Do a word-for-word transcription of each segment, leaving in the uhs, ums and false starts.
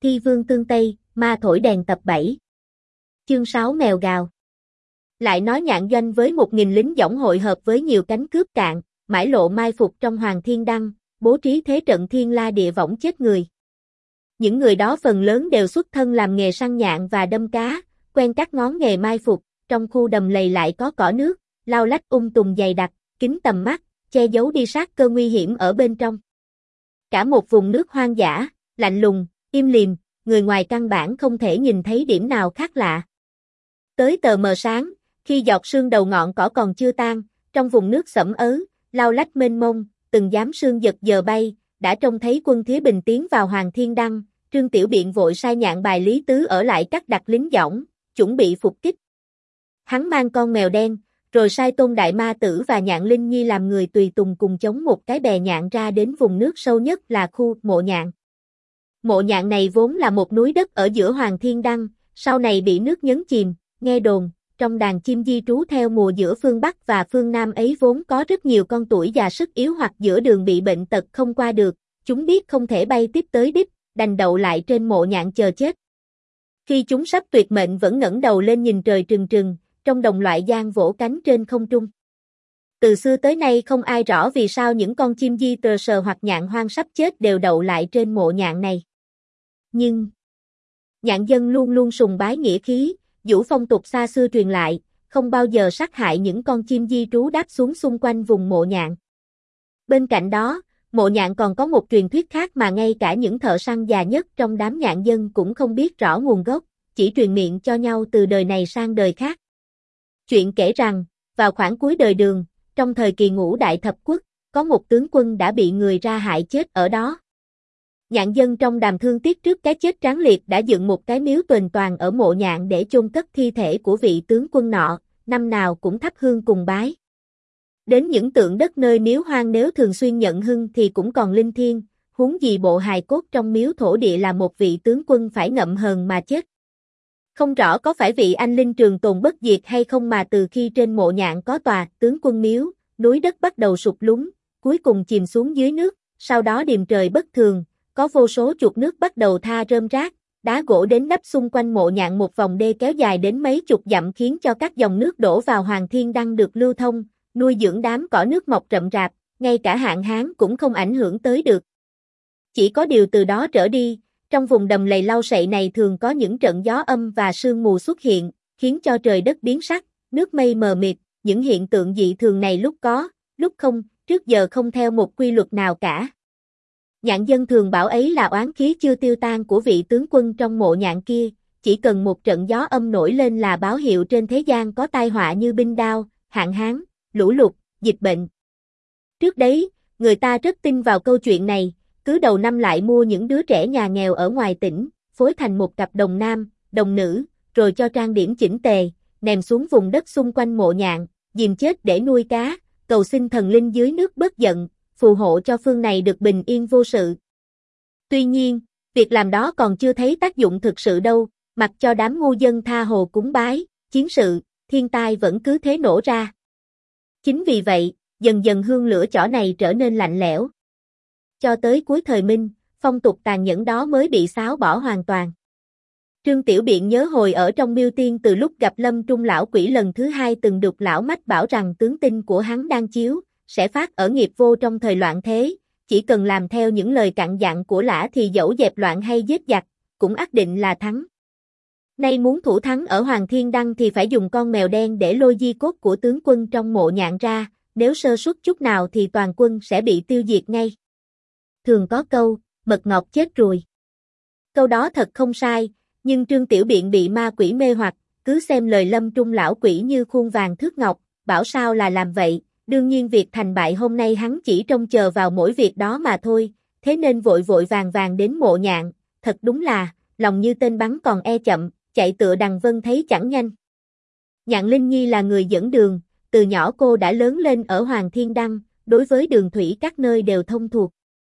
Thi vương tương Tây, ma thổi đèn tập bảy. Chương sáu mèo gào. Lại nói Nhạn Doanh với một nghìn lính dõng hội hợp với nhiều cánh cướp cạn, mãi lộ mai phục trong Hoàng Thiên Đăng, bố trí thế trận thiên la địa võng chết người. Những người đó phần lớn đều xuất thân làm nghề săn nhạn và đâm cá, quen các ngón nghề mai phục, trong khu đầm lầy lại có cỏ nước, lau lách ung tùng dày đặc, kín tầm mắt, che giấu đi sát cơ nguy hiểm ở bên trong. Cả một vùng nước hoang dã, lạnh lùng, im lìm, người ngoài căn bản không thể nhìn thấy điểm nào khác lạ. Tới tờ mờ sáng, khi giọt sương đầu ngọn cỏ còn chưa tan, trong vùng nước sẫm ớ, lau lách mênh mông, từng dám sương giật giờ bay, đã trông thấy quân Thía Bình tiến vào Hoàng Thiên Đăng. Trương Tiểu Biện vội sai Nhạn bài Lý Tứ ở lại cắt đặt lính dõng, chuẩn bị phục kích. Hắn mang con mèo đen, rồi sai Tôn Đại Ma Tử và Nhạn Linh Nhi làm người tùy tùng cùng chống một cái bè nhạn ra đến vùng nước sâu nhất là khu Mộ Nhạn. Mộ Nhạn này vốn là một núi đất ở giữa Hoàng Thiên Đăng, sau này bị nước nhấn chìm, nghe đồn, trong đàn chim di trú theo mùa giữa phương Bắc và phương Nam ấy vốn có rất nhiều con tuổi già sức yếu hoặc giữa đường bị bệnh tật không qua được, chúng biết không thể bay tiếp tới đích, đành đậu lại trên Mộ Nhạn chờ chết. Khi chúng sắp tuyệt mệnh vẫn ngẩng đầu lên nhìn trời trừng trừng, trong đồng loại giang vỗ cánh trên không trung. Từ xưa tới nay không ai rõ vì sao những con chim di tờ sờ hoặc nhạn hoang sắp chết đều đậu lại trên Mộ Nhạn này. Nhưng nhạn dân luôn luôn sùng bái nghĩa khí, vũ phong tục xa xưa truyền lại, không bao giờ sát hại những con chim di trú đáp xuống xung quanh vùng Mộ Nhạn. Bên cạnh đó, Mộ Nhạn còn có một truyền thuyết khác mà ngay cả những thợ săn già nhất trong đám nhạn dân cũng không biết rõ nguồn gốc, chỉ truyền miệng cho nhau từ đời này sang đời khác. Chuyện kể rằng, vào khoảng cuối đời Đường, trong thời kỳ Ngũ Đại Thập Quốc, có một tướng quân đã bị người ra hại chết ở đó. Nhạn dân trong đàm thương tiếc trước cái chết tráng liệt đã dựng một cái miếu tuềnh toàn ở Mộ Nhạn để chôn cất thi thể của vị tướng quân nọ, năm nào cũng thắp hương cùng bái. Đến những tượng đất nơi miếu hoang nếu thường xuyên nhận hưng thì cũng còn linh thiêng, huống gì bộ hài cốt trong miếu thổ địa là một vị tướng quân phải ngậm hờn mà chết. Không rõ có phải vị anh linh trường tồn bất diệt hay không mà từ khi trên Mộ Nhạn có tòa tướng quân miếu, núi đất bắt đầu sụp lún, cuối cùng chìm xuống dưới nước, sau đó điềm trời bất thường, có vô số chuột nước bắt đầu tha rơm rác, đá gỗ đến đắp xung quanh Mộ Nhạn một vòng đê kéo dài đến mấy chục dặm khiến cho các dòng nước đổ vào Hoàng Thiên Đăng được lưu thông, nuôi dưỡng đám cỏ nước mọc rậm rạp, ngay cả hạn hán cũng không ảnh hưởng tới được. Chỉ có điều từ đó trở đi, trong vùng đầm lầy lau sậy này thường có những trận gió âm và sương mù xuất hiện, khiến cho trời đất biến sắc, nước mây mờ mịt, những hiện tượng dị thường này lúc có, lúc không, trước giờ không theo một quy luật nào cả. Nhạn dân thường bảo ấy là oán khí chưa tiêu tan của vị tướng quân trong Mộ Nhạn kia, chỉ cần một trận gió âm nổi lên là báo hiệu trên thế gian có tai họa như binh đao, hạn hán, lũ lụt, dịch bệnh. Trước đấy, người ta rất tin vào câu chuyện này, cứ đầu năm lại mua những đứa trẻ nhà nghèo ở ngoài tỉnh, phối thành một cặp đồng nam, đồng nữ, rồi cho trang điểm chỉnh tề, ném xuống vùng đất xung quanh Mộ Nhạn, dìm chết để nuôi cá, cầu xin thần linh dưới nước bớt giận, phù hộ cho phương này được bình yên vô sự. Tuy nhiên, việc làm đó còn chưa thấy tác dụng thực sự đâu, mặc cho đám ngu dân tha hồ cúng bái, chiến sự, thiên tai vẫn cứ thế nổ ra. Chính vì vậy, dần dần hương lửa chỏ này trở nên lạnh lẽo. Cho tới cuối thời Minh, phong tục tàn nhẫn đó mới bị xáo bỏ hoàn toàn. Trương Tiểu Biện nhớ hồi ở trong Miêu Tiên từ lúc gặp Lâm Trung lão quỷ lần thứ hai từng đục lão mách bảo rằng tướng tinh của hắn đang chiếu, sẽ phát ở nghiệp vô trong thời loạn thế, chỉ cần làm theo những lời cặn dặn của lã thì dẫu dẹp loạn hay giết giặc, cũng ắt định là thắng. Nay muốn thủ thắng ở Hoàng Thiên Đăng thì phải dùng con mèo đen để lôi di cốt của tướng quân trong Mộ Nhạn ra, nếu sơ suất chút nào thì toàn quân sẽ bị tiêu diệt ngay. Thường có câu, mật ngọt chết ruồi. Câu đó thật không sai, nhưng Trương Tiểu Biện bị ma quỷ mê hoặc, cứ xem lời Lâm Trung lão quỷ như khuôn vàng thước ngọc, bảo sao là làm vậy, đương nhiên việc thành bại hôm nay hắn chỉ trông chờ vào mỗi việc đó mà thôi, thế nên vội vội vàng vàng đến Mộ Nhạn, thật đúng là, lòng như tên bắn còn e chậm, chạy tựa đằng vân thấy chẳng nhanh. Nhạn Linh Nhi là người dẫn đường, từ nhỏ cô đã lớn lên ở Hoàng Thiên Đăng, đối với đường thủy các nơi đều thông thuộc.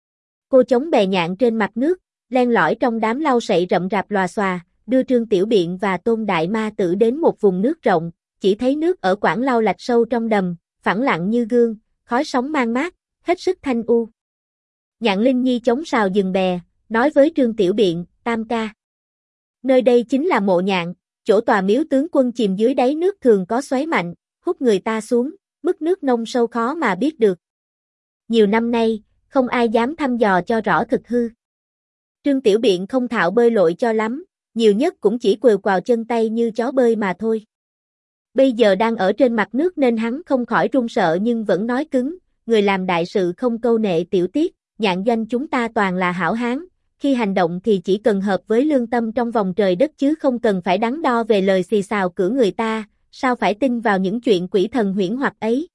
Cô chống bè nhạn trên mặt nước, len lỏi trong đám lau sậy rậm rạp lòa xòa, đưa Trương Tiểu Biện và Tôn Đại Ma Tử đến một vùng nước rộng, chỉ thấy nước ở quãng lau lạch sâu trong đầm, phẳng lặng như gương, khói sóng mang mát, hết sức thanh u. Nhạn Linh Nhi chống sào dừng bè, nói với Trương Tiểu Biện, Tam ca. Nơi đây chính là mộ Nhạn, chỗ tòa miếu tướng quân chìm dưới đáy nước thường có xoáy mạnh, hút người ta xuống, mức nước nông sâu khó mà biết được. Nhiều năm nay, không ai dám thăm dò cho rõ thực hư. Trương Tiểu Biện không thạo bơi lội cho lắm, nhiều nhất cũng chỉ quều quào chân tay như chó bơi mà thôi. Bây giờ đang ở trên mặt nước nên hắn không khỏi run sợ nhưng vẫn nói cứng, người làm đại sự không câu nệ tiểu tiết, Nhạn doanh chúng ta toàn là hảo hán, khi hành động thì chỉ cần hợp với lương tâm trong vòng trời đất chứ không cần phải đắn đo về lời xì xào cửa người ta, sao phải tin vào những chuyện quỷ thần huyễn hoặc ấy.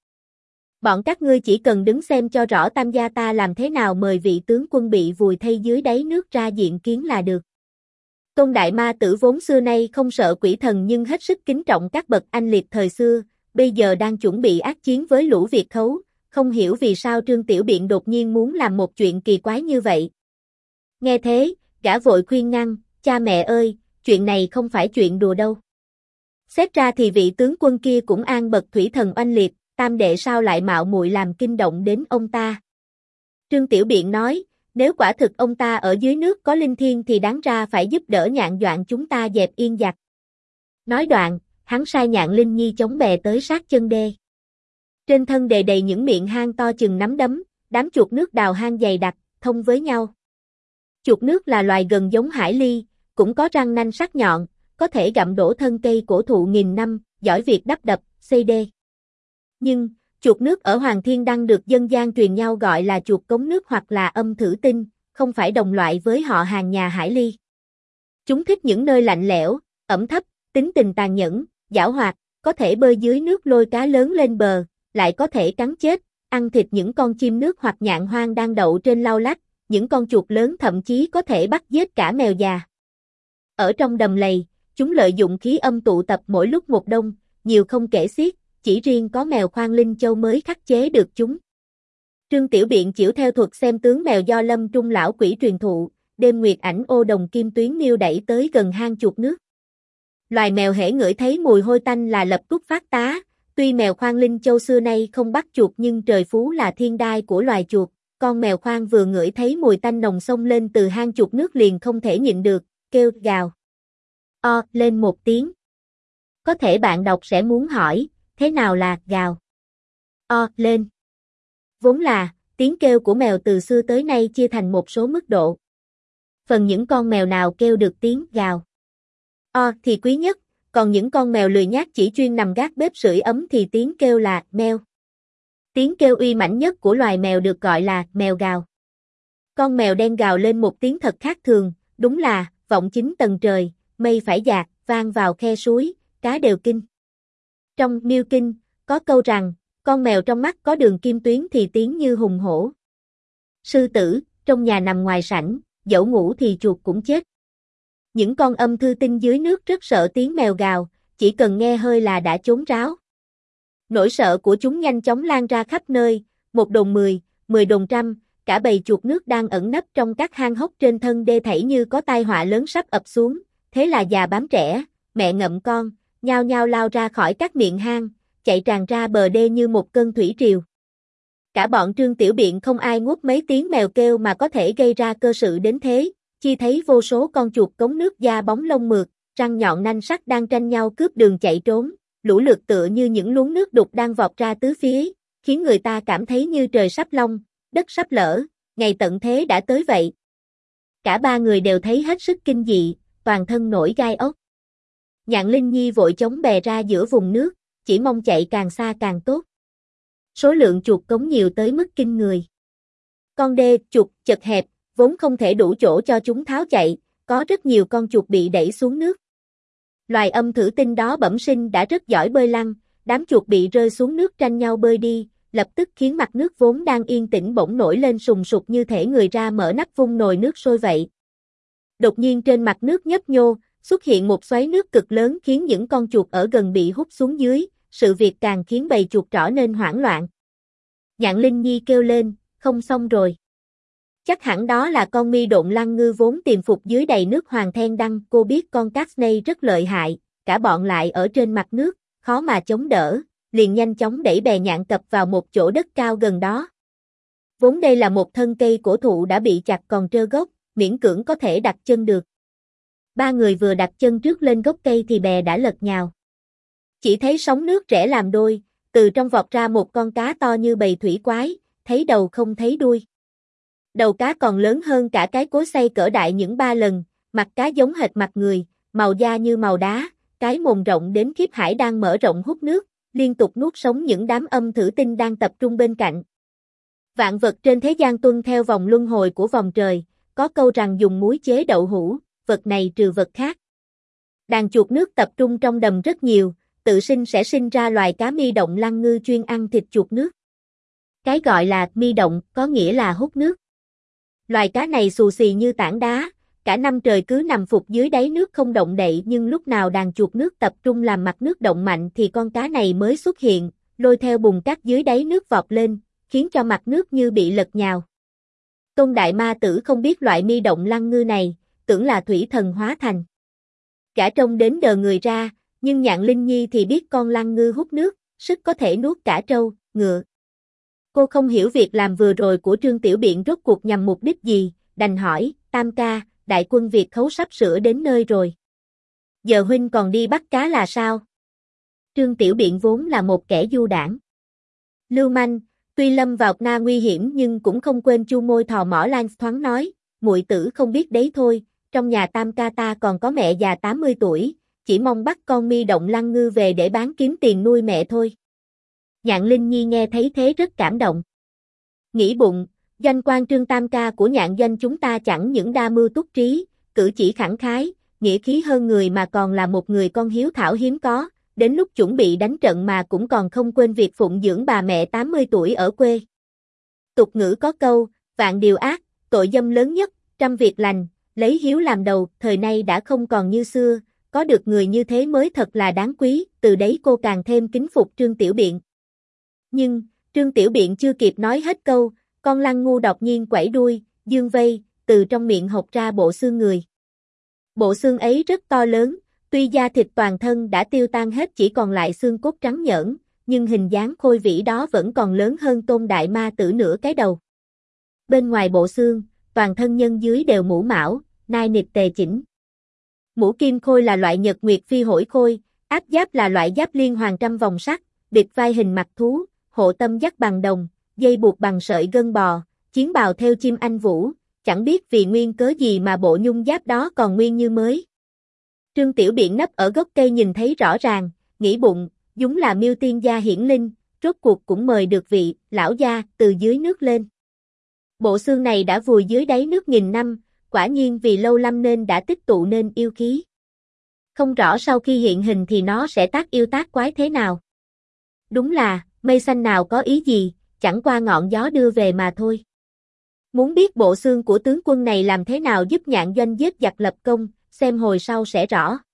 Bọn các ngươi chỉ cần đứng xem cho rõ Tam gia ta làm thế nào mời vị tướng quân bị vùi thây dưới đáy nước ra diện kiến là được. Tôn Đại Ma Tử vốn xưa nay không sợ quỷ thần nhưng hết sức kính trọng các bậc anh liệt thời xưa, bây giờ đang chuẩn bị ác chiến với lũ Việt khấu, không hiểu vì sao Trương Tiểu Biện đột nhiên muốn làm một chuyện kỳ quái như vậy. Nghe thế, gã vội khuyên ngăn, cha mẹ ơi, chuyện này không phải chuyện đùa đâu. Xét ra thì vị tướng quân kia cũng an bậc thủy thần oanh liệt, Tam đệ sao lại mạo muội làm kinh động đến ông ta. Trương Tiểu Biện nói, nếu quả thực ông ta ở dưới nước có linh thiêng thì đáng ra phải giúp đỡ Nhạn Doạn chúng ta dẹp yên giặc. Nói đoạn, hắn sai Nhạn Linh Nhi chống bè tới sát chân đê. Trên thân đề đầy những miệng hang to chừng nắm đấm, đám chuột nước đào hang dày đặc, thông với nhau. Chuột nước là loài gần giống hải ly, cũng có răng nanh sắc nhọn, có thể gặm đổ thân cây cổ thụ nghìn năm, giỏi việc đắp đập, xây đê. Nhưng, chuột nước ở Hoàng Thiên Đăng được dân gian truyền nhau gọi là chuột cống nước hoặc là âm thử tinh, không phải đồng loại với họ hàng nhà hải ly. Chúng thích những nơi lạnh lẽo, ẩm thấp, tính tình tàn nhẫn, giảo hoạt, có thể bơi dưới nước lôi cá lớn lên bờ, lại có thể cắn chết, ăn thịt những con chim nước hoặc nhạn hoang đang đậu trên lau lách, những con chuột lớn thậm chí có thể bắt giết cả mèo già. Ở trong đầm lầy, chúng lợi dụng khí âm tụ tập mỗi lúc một đông, nhiều không kể xiết, chỉ riêng có mèo khoan linh châu mới khắc chế được chúng. Trương Tiểu Biện chịu theo thuật xem tướng mèo do Lâm Trung lão quỷ truyền thụ, đêm nguyệt ảnh ô đồng kim tuyến miêu đẩy tới gần hang chuột nước. Loài mèo hễ ngửi thấy mùi hôi tanh là lập tức phát tá, tuy mèo khoan linh châu xưa nay không bắt chuột nhưng trời phú là thiên đai của loài chuột, con mèo khoan vừa ngửi thấy mùi tanh nồng xông lên từ hang chuột nước liền không thể nhịn được, kêu gào. O lên một tiếng. Có thể bạn đọc sẽ muốn hỏi, thế nào là gào? O lên. Vốn là, tiếng kêu của mèo từ xưa tới nay chia thành một số mức độ. Phần những con mèo nào kêu được tiếng gào O thì quý nhất, còn những con mèo lười nhác chỉ chuyên nằm gác bếp sưởi ấm thì tiếng kêu là meo. Tiếng kêu uy mãnh nhất của loài mèo được gọi là mèo gào. Con mèo đen gào lên một tiếng thật khác thường, đúng là vọng chín tầng trời, mây phải dạt, vang vào khe suối, cá đều kinh. Trong Miêu Kinh, có câu rằng, con mèo trong mắt có đường kim tuyến thì tiếng như hùng hổ. Sư tử, trong nhà nằm ngoài sảnh, dẫu ngủ thì chuột cũng chết. Những con âm thư tinh dưới nước rất sợ tiếng mèo gào, chỉ cần nghe hơi là đã trốn ráo. Nỗi sợ của chúng nhanh chóng lan ra khắp nơi, một đồn mười, mười đồn trăm, cả bầy chuột nước đang ẩn nấp trong các hang hốc trên thân đê thảy như có tai họa lớn sắp ập xuống, thế là già bám trẻ, mẹ ngậm con, nhao nhao lao ra khỏi các miệng hang, chạy tràn ra bờ đê như một cơn thủy triều. Cả bọn Trương Tiểu Biện không ai nuốt mấy tiếng mèo kêu mà có thể gây ra cơ sự đến thế, chi thấy vô số con chuột cống nước da bóng lông mượt, răng nhọn nanh sắc đang tranh nhau cướp đường chạy trốn, lũ lượt tựa như những luống nước đục đang vọt ra tứ phía, khiến người ta cảm thấy như trời sắp long, đất sắp lở, ngày tận thế đã tới vậy. Cả ba người đều thấy hết sức kinh dị, toàn thân nổi gai ốc. Nhạn Linh Nhi vội chống bè ra giữa vùng nước, chỉ mong chạy càng xa càng tốt. Số lượng chuột cống nhiều tới mức kinh người. Con đê chuột chật hẹp, vốn không thể đủ chỗ cho chúng tháo chạy, có rất nhiều con chuột bị đẩy xuống nước. Loài âm thử tinh đó bẩm sinh đã rất giỏi bơi lăn, đám chuột bị rơi xuống nước tranh nhau bơi đi, lập tức khiến mặt nước vốn đang yên tĩnh bỗng nổi lên sùng sục như thể người ra mở nắp vung nồi nước sôi vậy. Đột nhiên trên mặt nước nhấp nhô, xuất hiện một xoáy nước cực lớn khiến những con chuột ở gần bị hút xuống dưới, sự việc càng khiến bầy chuột trở nên hoảng loạn. Nhạn Linh Nhi kêu lên, không xong rồi. Chắc hẳn đó là con mi độn lăng ngư vốn tiềm phục dưới đầy nước Hoàng Thiên Đăng, cô biết con cá snake rất lợi hại, cả bọn lại ở trên mặt nước, khó mà chống đỡ, liền nhanh chóng đẩy bè nhạn cập vào một chỗ đất cao gần đó. Vốn đây là một thân cây cổ thụ đã bị chặt còn trơ gốc, miễn cưỡng có thể đặt chân được. Ba người vừa đặt chân trước lên gốc cây thì bè đã lật nhào. Chỉ thấy sóng nước rẽ làm đôi, từ trong vọt ra một con cá to như bầy thủy quái, thấy đầu không thấy đuôi. Đầu cá còn lớn hơn cả cái cối xay cỡ đại những ba lần, mặt cá giống hệt mặt người, màu da như màu đá, cái mồm rộng đến khiếp hải đang mở rộng hút nước, liên tục nuốt sống những đám âm thử tinh đang tập trung bên cạnh. Vạn vật trên thế gian tuân theo vòng luân hồi của vòng trời, có câu rằng dùng muối chế đậu hũ, vật này trừ vật khác. Đàn chuột nước tập trung trong đầm rất nhiều, tự sinh sẽ sinh ra loài cá mi động lăng ngư chuyên ăn thịt chuột nước. Cái gọi là mi động có nghĩa là hút nước. Loài cá này xù xì như tảng đá, cả năm trời cứ nằm phục dưới đáy nước không động đậy, nhưng lúc nào đàn chuột nước tập trung làm mặt nước động mạnh thì con cá này mới xuất hiện, lôi theo bùn cát dưới đáy nước vọt lên, khiến cho mặt nước như bị lật nhào. Tôn Đại Ma Tử không biết loại mi động lăng ngư này, tưởng là thủy thần hóa thành. Cả trông đến đờ người ra, nhưng Nhạn Linh Nhi thì biết con lăng ngư hút nước, sức có thể nuốt cả trâu, ngựa. Cô không hiểu việc làm vừa rồi của Trương Tiểu Biện rốt cuộc nhằm mục đích gì, đành hỏi, Tam ca, đại quân Việt khấu sắp sửa đến nơi rồi. Giờ huynh còn đi bắt cá là sao? Trương Tiểu Biện vốn là một kẻ du đảng, lưu manh, tuy lâm vào na nguy hiểm nhưng cũng không quên chu môi thò mỏ Lance thoáng nói, muội tử không biết đấy thôi, trong nhà Tam ca ta còn có mẹ già tám mươi tuổi, chỉ mong bắt con mi động lăng ngư về để bán kiếm tiền nuôi mẹ thôi. Nhạn Linh Nhi nghe thấy thế rất cảm động. Nghĩ bụng, doanh quan Trương Tam ca của Nhạn doanh chúng ta chẳng những đa mưu túc trí, cử chỉ khẳng khái, nghĩa khí hơn người mà còn là một người con hiếu thảo hiếm có, đến lúc chuẩn bị đánh trận mà cũng còn không quên việc phụng dưỡng bà mẹ tám mươi tuổi ở quê. Tục ngữ có câu, vạn điều ác, tội dâm lớn nhất, trăm việc lành, lấy hiếu làm đầu, thời nay đã không còn như xưa, có được người như thế mới thật là đáng quý, từ đấy cô càng thêm kính phục Trương Tiểu Biện. Nhưng, Trương Tiểu Biện chưa kịp nói hết câu, con lăng ngu đột nhiên quẩy đuôi, dương vây, từ trong miệng hộc ra bộ xương người. Bộ xương ấy rất to lớn, tuy da thịt toàn thân đã tiêu tan hết chỉ còn lại xương cốt trắng nhỡn, nhưng hình dáng khôi vĩ đó vẫn còn lớn hơn Tôn Đại Ma Tử nửa cái đầu. Bên ngoài bộ xương, toàn thân nhân dưới đều mũ mão, nai nịt tề chỉnh. Mũ kim khôi là loại nhật nguyệt phi hổi khôi, áp giáp là loại giáp liên hoàn trăm vòng sắt, bịt vai hình mặt thú, hộ tâm dắt bằng đồng, dây buộc bằng sợi gân bò, chiến bào theo chim anh vũ, chẳng biết vì nguyên cớ gì mà bộ nhung giáp đó còn nguyên như mới. Trương Tiểu Biện nấp ở gốc cây nhìn thấy rõ ràng, nghĩ bụng, chúng là Miêu Tiên gia hiển linh, rốt cuộc cũng mời được vị lão gia từ dưới nước lên. Bộ xương này đã vùi dưới đáy nước nghìn năm, quả nhiên vì lâu năm nên đã tích tụ nên yêu khí. Không rõ sau khi hiện hình thì nó sẽ tác yêu tác quái thế nào. Đúng là, mây xanh nào có ý gì, chẳng qua ngọn gió đưa về mà thôi. Muốn biết bộ xương của tướng quân này làm thế nào giúp Nhạn doanh giết giặc lập công, xem hồi sau sẽ rõ.